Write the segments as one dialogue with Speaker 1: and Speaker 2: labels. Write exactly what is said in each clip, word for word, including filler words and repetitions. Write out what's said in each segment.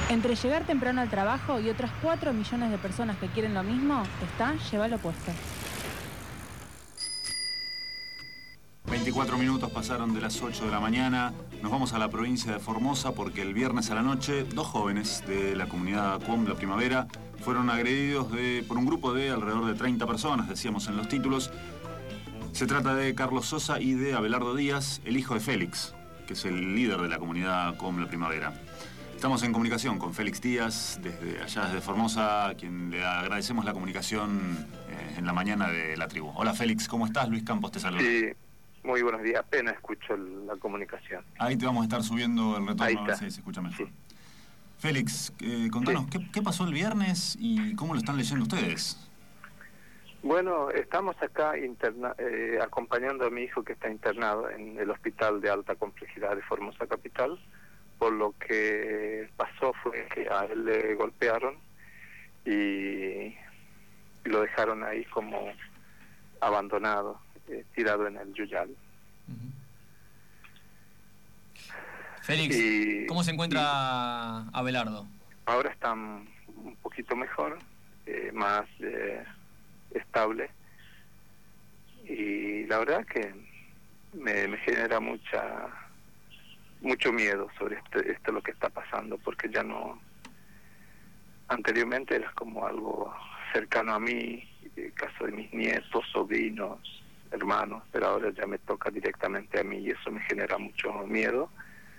Speaker 1: Entre llegar temprano al trabajo y otras cuatro millones de personas que quieren lo mismo, está Lleva lo puesto.
Speaker 2: veinticuatro minutos pasaron de las ocho de la mañana. Nos vamos a la provincia de Formosa porque el viernes a la noche dos jóvenes de la comunidad Cuom La Primavera fueron agredidos de, por un grupo de alrededor de treinta personas, decíamos en los títulos. Se trata de Carlos Sosa y de Abelardo Díaz, el hijo de Félix, que es el líder de la comunidad Cuom La Primavera. Estamos en comunicación con Félix Díaz, desde allá, desde Formosa, a quien le agradecemos la comunicación eh, en la mañana de la tribu. Hola Félix, ¿cómo estás? Luis Campos te saluda.
Speaker 3: Sí, muy buenos días, apenas escucho la comunicación.
Speaker 2: Ahí te vamos a estar subiendo el retorno,
Speaker 3: Ahí
Speaker 2: a ver
Speaker 3: está.
Speaker 2: si se escucha mejor.
Speaker 3: Sí.
Speaker 2: Félix, eh, contanos, sí. ¿qué, ¿qué pasó el viernes y cómo lo están leyendo ustedes?
Speaker 3: Bueno, estamos acá interna eh, acompañando a mi hijo que está internado en el hospital de alta complejidad de Formosa Capital. Por lo que pasó fue que a él le golpearon y, y lo dejaron ahí como abandonado, eh, tirado en el yuyal.
Speaker 4: Uh-huh. Félix, y, ¿cómo se encuentra y, Abelardo?
Speaker 3: Ahora está un poquito mejor, eh, más eh, estable, y la verdad que me, me genera mucha mucho miedo sobre este, esto lo que está pasando, porque ya no, anteriormente era como algo cercano a mí, el caso de mis nietos, sobrinos, hermanos, pero ahora ya me toca directamente a mí y eso me genera mucho miedo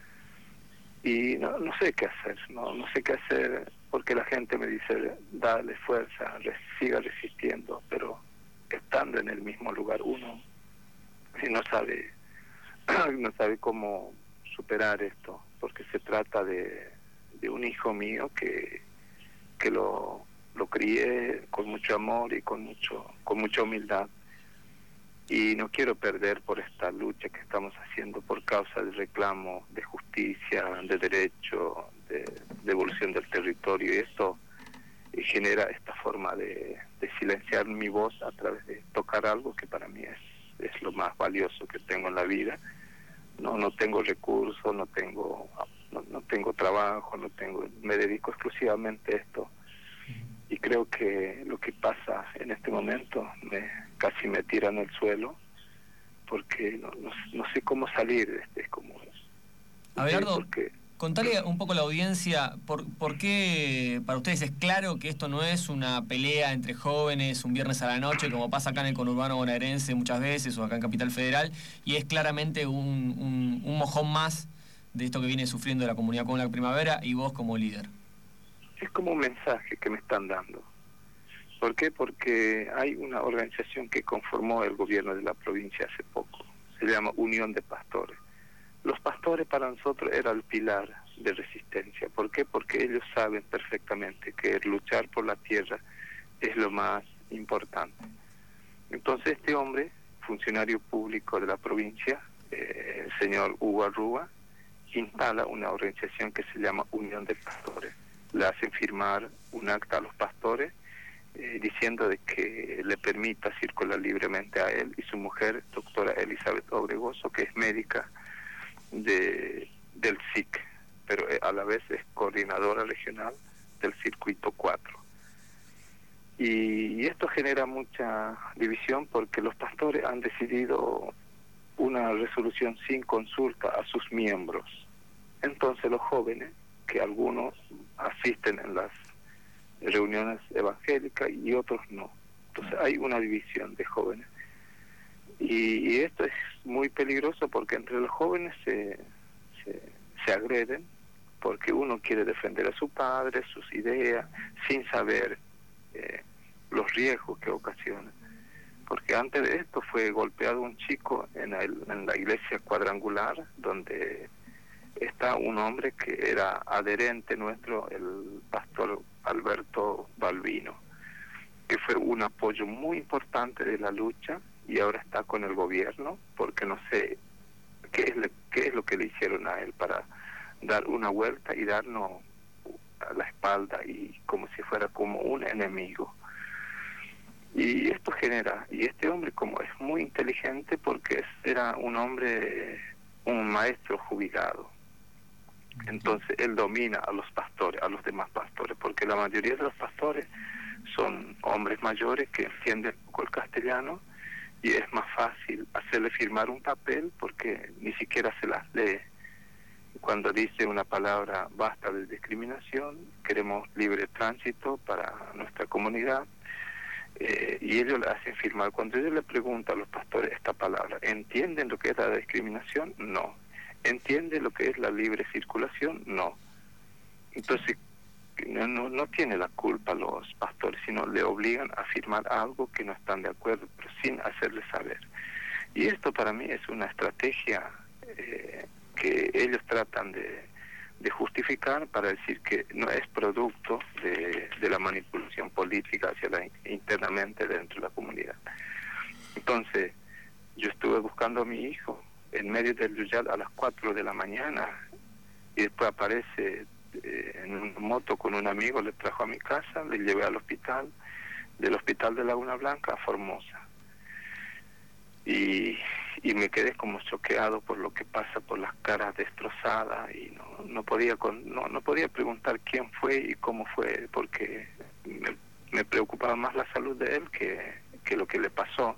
Speaker 3: y no, no sé qué hacer, no, no sé qué hacer, porque la gente me dice dale fuerza, res, siga resistiendo, pero estando en el mismo lugar uno si no sabe no sabe cómo superar esto, porque se trata de, de un hijo mío que, que lo, lo crié con mucho amor y con mucho con mucha humildad, y no quiero perder por esta lucha que estamos haciendo por causa del reclamo de justicia, de derecho, de devolución del territorio, y esto genera esta forma de, de silenciar mi voz a través de tocar algo que para mí es, es lo más valioso que tengo en la vida. No, no tengo recursos, no tengo, no, no tengo trabajo, no tengo, me dedico exclusivamente a esto. Y creo que lo que pasa en este momento me casi me tira en el suelo, porque no, no, no sé cómo salir de este, como
Speaker 4: Abelardo, porque... contale un poco a la audiencia por, por qué para ustedes es claro que esto no es una pelea entre jóvenes un viernes a la noche, como pasa acá en el conurbano bonaerense muchas veces, o acá en Capital Federal, y es claramente un, un, un mojón más de esto que viene sufriendo la comunidad con la primavera y vos como líder.
Speaker 3: Es como un mensaje que me están dando. ¿Por qué? Porque hay una organización que conformó el gobierno de la provincia hace poco, se llama Unión de Pastores. Los pastores para nosotros era el pilar de resistencia. ¿Por qué? Porque ellos saben perfectamente que luchar por la tierra es lo más importante. Entonces este hombre, funcionario público de la provincia, eh, el señor Hugo Arrúa, instala una organización que se llama Unión de Pastores. Le hacen firmar un acta a los pastores eh, diciendo de que le permita circular libremente a él y su mujer, doctora Elizabeth Obregoso, que es médica de del S I C, pero a la vez es coordinadora regional del circuito cuatro. Y, y esto genera mucha división porque los pastores han decidido una resolución sin consulta a sus miembros. Entonces los jóvenes, que algunos asisten en las reuniones evangélicas y otros no. Entonces hay una división de jóvenes. Y, y esto es muy peligroso porque entre los jóvenes se, se, se agreden porque uno quiere defender a su padre, sus ideas, sin saber eh, los riesgos que ocasiona. Porque antes de esto fue golpeado un chico en, el, en la iglesia cuadrangular, donde está un hombre que era adherente nuestro, el pastor Alberto Balbino, que fue un apoyo muy importante de la lucha, y ahora está con el gobierno, porque no sé qué es, le, qué es lo que le hicieron a él para dar una vuelta y darnos a la espalda y como si fuera como un enemigo. Y esto genera, y este hombre como es muy inteligente porque era un hombre, un maestro jubilado, Entonces él domina a los pastores, a los demás pastores, porque la mayoría de los pastores son hombres mayores que entienden un poco el castellano y es más fácil hacerle firmar un papel porque ni siquiera se las lee. Cuando dice una palabra, basta de discriminación, queremos libre tránsito para nuestra comunidad, eh, y ellos le hacen firmar. Cuando yo le pregunto a los pastores esta palabra, ¿entienden lo que es la discriminación? No. ¿Entienden lo que es la libre circulación? No. Entonces, no, no, no tiene la culpa los pastores, sino le obligan a firmar algo que no están de acuerdo, pero sin hacerles saber. Y esto para mí es una estrategia eh, que ellos tratan de, de justificar para decir que no es producto de, de la manipulación política hacia la, internamente dentro de la comunidad. Entonces, yo estuve buscando a mi hijo en medio del Yuyal a las cuatro de la mañana y después aparece eh, en una moto con un amigo, le trajo a mi casa, le llevé al hospital, del hospital de Laguna Blanca a Formosa. Y, y me quedé como choqueado por lo que pasa, por las caras destrozadas, y no, no podía con, no, no podía preguntar quién fue y cómo fue, porque me, me preocupaba más la salud de él que, que lo que le pasó.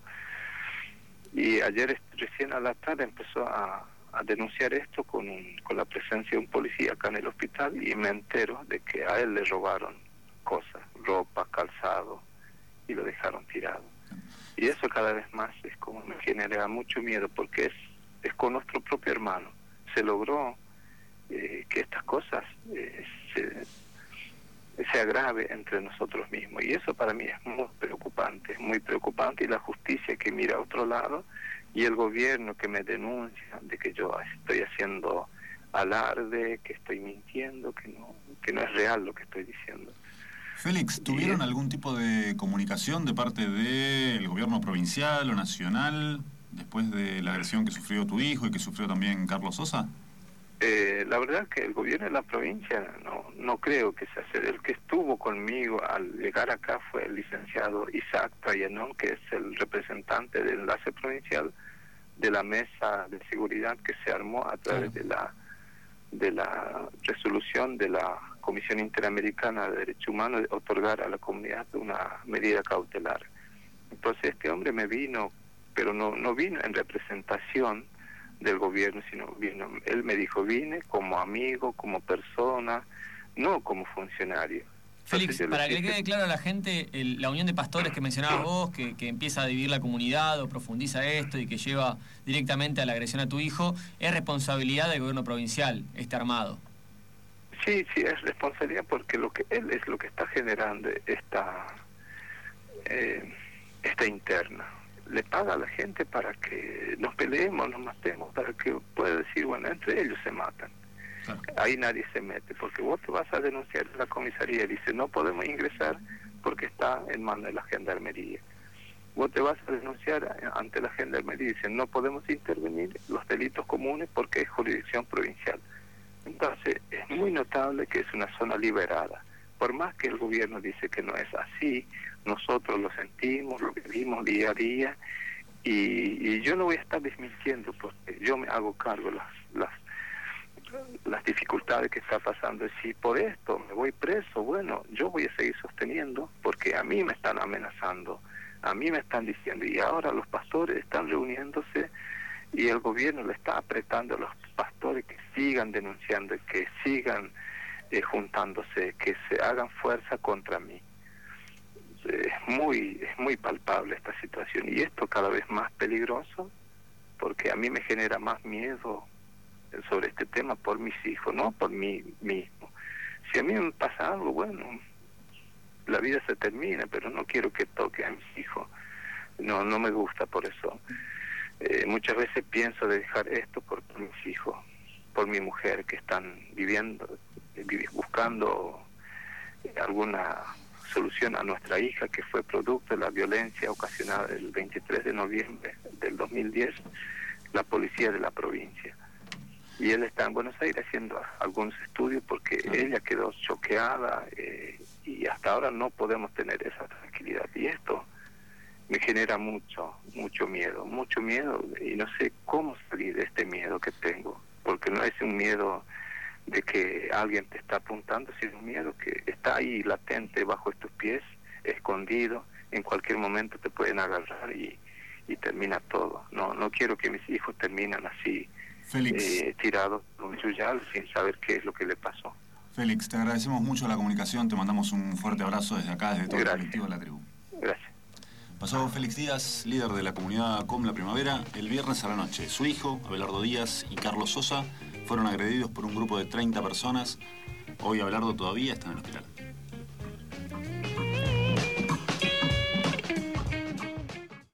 Speaker 3: Y ayer recién a la tarde empezó a, a denunciar esto con, un, con la presencia de un policía acá en el hospital, y me entero de que a él le robaron cosas, ropa, calzado, y lo dejaron tirado. Y eso cada vez más es como me genera mucho miedo, porque es, es con nuestro propio hermano. Se logró eh, que estas cosas eh, se, se agrave entre nosotros mismos. Y eso para mí es muy preocupante, muy preocupante. Y la justicia que mira a otro lado, y el gobierno que me denuncia de que yo estoy haciendo alarde, que estoy mintiendo, que no, que no es real lo que estoy diciendo.
Speaker 2: Félix, ¿tuvieron algún tipo de comunicación de parte del gobierno provincial o nacional después de la agresión que sufrió tu hijo y que sufrió también Carlos Sosa?
Speaker 3: Eh, la verdad que el gobierno de la provincia no, no creo que se hace. El que estuvo conmigo al llegar acá fue el licenciado Isaac Trayanón, que es el representante del enlace provincial de la mesa de seguridad que se armó a través de la de la resolución de la Comisión Interamericana de Derechos Humanos de otorgar a la comunidad una medida cautelar. Entonces este hombre me vino, pero no, no vino en representación del gobierno, sino vino, él me dijo, vine como amigo, como persona, no como funcionario.
Speaker 4: Félix, Entonces, para que le quede claro a la gente, el, la unión de pastores que mencionabas vos, que, que empieza a dividir la comunidad o profundiza esto y que lleva directamente a la agresión a tu hijo, es responsabilidad del gobierno provincial, este armado.
Speaker 3: Sí, sí, es responsabilidad porque lo que él es lo que está generando esta, eh, esta interna. Le paga a la gente para que nos peleemos, nos matemos, para que pueda decir, bueno, entre ellos se matan. Claro. Ahí nadie se mete, porque vos te vas a denunciar a la comisaría y dice, no podemos ingresar porque está en manos de la gendarmería. Vos te vas a denunciar ante la gendarmería y dicen, no podemos intervenir los delitos comunes porque es jurisdicción provincial. Entonces, es muy notable que es una zona liberada. Por más que el gobierno dice que no es así, nosotros lo sentimos, lo vivimos día a día, y, y yo no voy a estar desmintiendo porque yo me hago cargo las las las dificultades que está pasando. Si por esto me voy preso, bueno, yo voy a seguir sosteniendo, porque a mí me están amenazando, a mí me están diciendo, y ahora los pastores están reuniéndose y el gobierno le está apretando a los pastores que sigan denunciando, que sigan eh, juntándose, que se hagan fuerza contra mí. Es muy, es muy palpable esta situación, y esto cada vez más peligroso, porque a mí me genera más miedo sobre este tema por mis hijos, no por mí mismo. Si a mí me pasa algo, bueno, la vida se termina, pero no quiero que toque a mis hijos. No, no me gusta por eso. Eh, muchas veces pienso de dejar esto por, por mis hijos, por mi mujer, que están viviendo, buscando alguna solución a nuestra hija, que fue producto de la violencia ocasionada el veintitrés de noviembre del dos mil diez, la policía de la provincia. Y él está en Buenos Aires haciendo algunos estudios porque ella quedó choqueada eh, y hasta ahora no podemos tener esa tranquilidad. Y esto me genera mucho, mucho miedo, mucho miedo, y no sé cómo salir de este miedo que tengo, porque no es un miedo de que alguien te está apuntando, sino un miedo que está ahí latente bajo tus pies, escondido, en cualquier momento te pueden agarrar y, y termina todo. No no quiero que mis hijos terminen así,
Speaker 2: Félix,
Speaker 3: eh, tirados por un yuyal sin saber qué es lo que le pasó.
Speaker 2: Félix, te agradecemos mucho la comunicación, te mandamos un fuerte abrazo desde acá, desde todo
Speaker 3: Gracias.
Speaker 2: el colectivo de la tribu.
Speaker 3: Gracias.
Speaker 2: Pasó Félix Díaz, líder de la comunidad Com La Primavera, el viernes a la noche. Su hijo, Abelardo Díaz, y Carlos Sosa fueron agredidos por un grupo de treinta personas. Hoy Abelardo todavía está en el hospital.